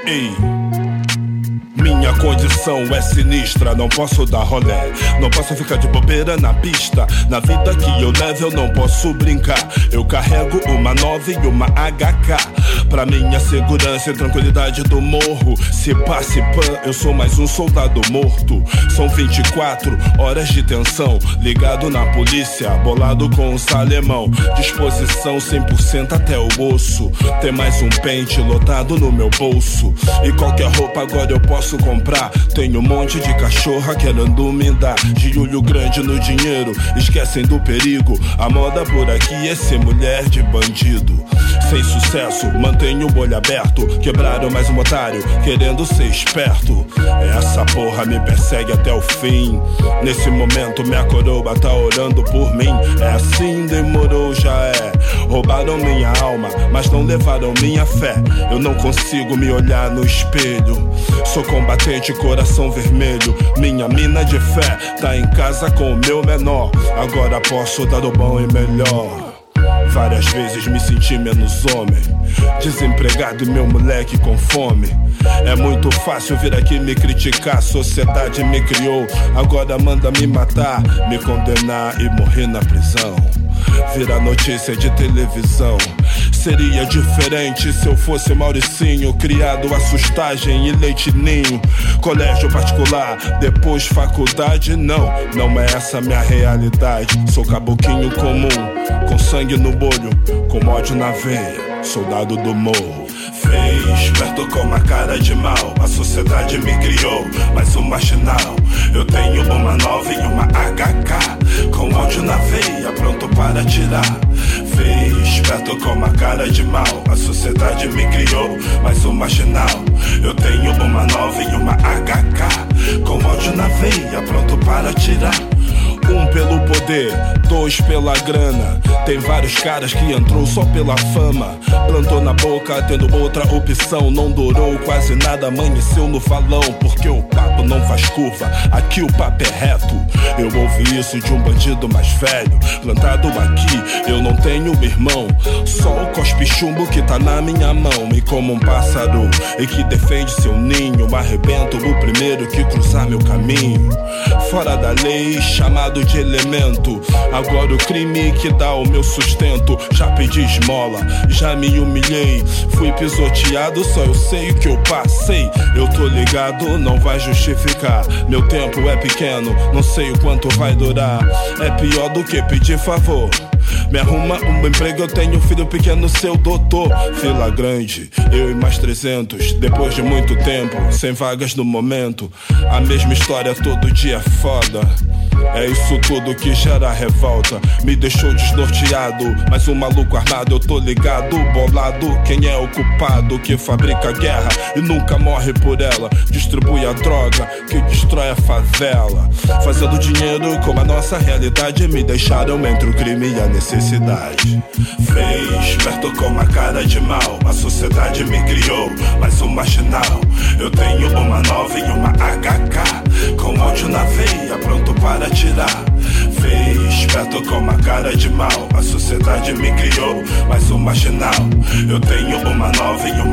Ei, minha condição é sinistra, não posso dar rolé, não posso ficar de bobeira na pista. Na vida que eu levo eu não posso brincar. Eu carrego uma 9 e uma HK pra minha segurança e tranquilidade do morro. Se pá, eu sou mais um soldado morto. São 24 horas de tensão, ligado na polícia, bolado com o salemão. Disposição 100% até o osso. Tem mais um pente lotado no meu bolso. E qualquer roupa agora eu posso comprar. Tenho um monte de cachorra querendo me dar de olho grande no dinheiro, esquecem do perigo. A moda por aqui é ser mulher de bandido. Sem sucesso, mantenho o olho aberto. Quebraram mais um otário, querendo ser esperto. Essa porra me persegue até o fim. Nesse momento minha coroa tá orando por mim. É assim, demorou, já é. Roubaram minha alma, mas não levaram minha fé. Eu não consigo me olhar no espelho. Sou combatente, coração vermelho. Minha mina de fé tá em casa com o meu menor. Agora posso dar o bom e melhor. Várias vezes me senti menos homem, desempregado e meu moleque com fome. É muito fácil vir aqui me criticar. A sociedade me criou, agora manda me matar, me condenar e morrer na prisão. Vira notícia de televisão. Seria diferente se eu fosse Mauricinho, criado a sustagem e leite ninho. Colégio particular, depois faculdade. Não, não é essa minha realidade. Sou caboquinho comum, com sangue no bolho, com ódio na veia, soldado do morro. Fez, perto com uma cara de mal. A sociedade me criou, mais um marginal. Eu tenho uma 9 e uma HK, com ódio na veia, pronto para atirar. Fez, perto com uma cara de mal. A sociedade me criou, mais um marginal. Eu tenho uma 9 e uma HK, com ódio na veia, pronto para atirar. Um pelo poder, dois pela grana. Tem vários caras que entrou só pela fama. Plantou na boca, tendo outra opção. Não durou quase nada, amanheceu no valão. Porque o papo não faz curva, aqui o papo é reto. Eu ouvi isso de um bandido mais velho. Plantado aqui, eu não tenho irmão. Só o cospe chumbo que tá na minha mão. E como um pássaro e que defende seu ninho, arrebento o primeiro que cruzar meu caminho. Fora da lei, chamado de elemento. Agora o crime que dá o meu sustento. Já pedi esmola, já me humilhei. Fui pisoteado, só eu sei o que eu passei. Eu tô ligado, não vai justificar. Meu tempo é pequeno, não sei o quanto vai durar. É pior do que pedir favor. Me arruma um emprego, eu tenho um filho pequeno, seu doutor. Fila grande, eu e mais 300. Depois de muito tempo, sem vagas no momento. A mesma história todo dia é foda. É isso tudo que gera revolta. Me deixou desnorteado, mas um maluco armado. Eu tô ligado, bolado. Quem é o culpado que fabrica guerra e nunca morre por ela? Distribui a droga que destrói a favela. Fazendo dinheiro com a nossa realidade. Me deixaram entre o crime e a necessidade. Fez, perto com uma cara de mal. A sociedade me criou, mais um marginal. Eu tenho uma 9 e uma HK, com ódio na veia, pronto para atirar. Fez, perto com uma cara de mal. A sociedade me criou, mais um marginal. Eu tenho uma 9 e uma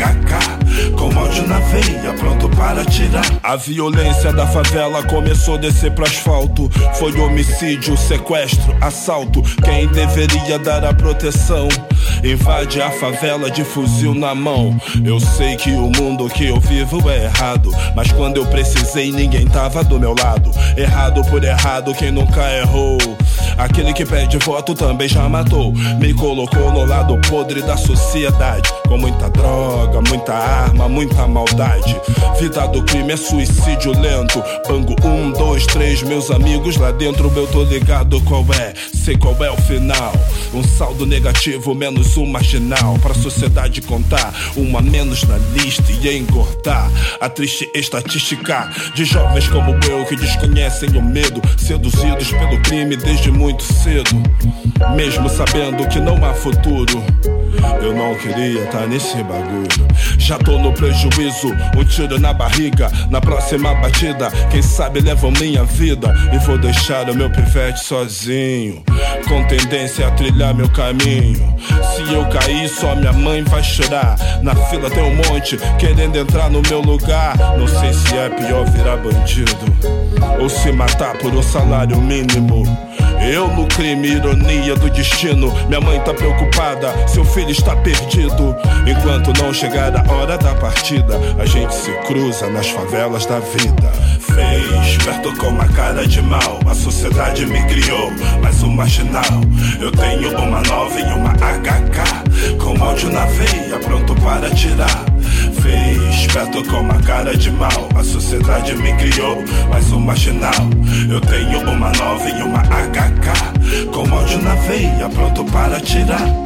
HK, com ódio na veia, pronto para atirar. A violência da favela começou a descer pro asfalto. Foi homicídio, sequestro, assalto. Quem deveria dar a proteção invade a favela de fuzil na mão. Eu sei que o mundo que eu vivo é errado, mas quando eu precisei ninguém tava do meu lado. Errado por errado, quem nunca errou. Aquele que pede voto também já matou. Me colocou no lado podre da sociedade, com muita droga, muita arma, muita maldade. Vida do crime é suicídio lento. Bango 1, 2, 3, meus amigos lá dentro. Eu tô ligado qual é, sei qual é o final. Um saldo negativo, menos um marginal. Pra sociedade contar, uma menos na lista e engordar a triste estatística de jovens como eu que desconhecem o medo, seduzidos pelo crime desde muito cedo, mesmo sabendo que não há futuro. Eu não queria tá nesse bagulho. Já tô no prejuízo, um tiro na barriga. Na próxima batida, quem sabe levam minha vida. E vou deixar o meu pivete sozinho, com tendência a trilhar meu caminho. Se eu cair, só minha mãe vai chorar. Na fila tem um monte querendo entrar no meu lugar. Não sei se é pior virar bandido ou se matar por um salário mínimo. Eu no crime, ironia do destino. Minha mãe tá preocupada, seu filho está perdido. Enquanto não chegar a hora da partida, a gente se cruza nas favelas da vida. Fez perto com uma cara de mal, a sociedade me criou, mas um marginal. Eu tenho uma 9 e uma HK, com ódio na veia, pronto para atirar. Fez perto com uma cara de mal, a sociedade me criou, mas um marginal. Eu tenho uma 9 e uma HK, com ódio na veia, pronto para atirar.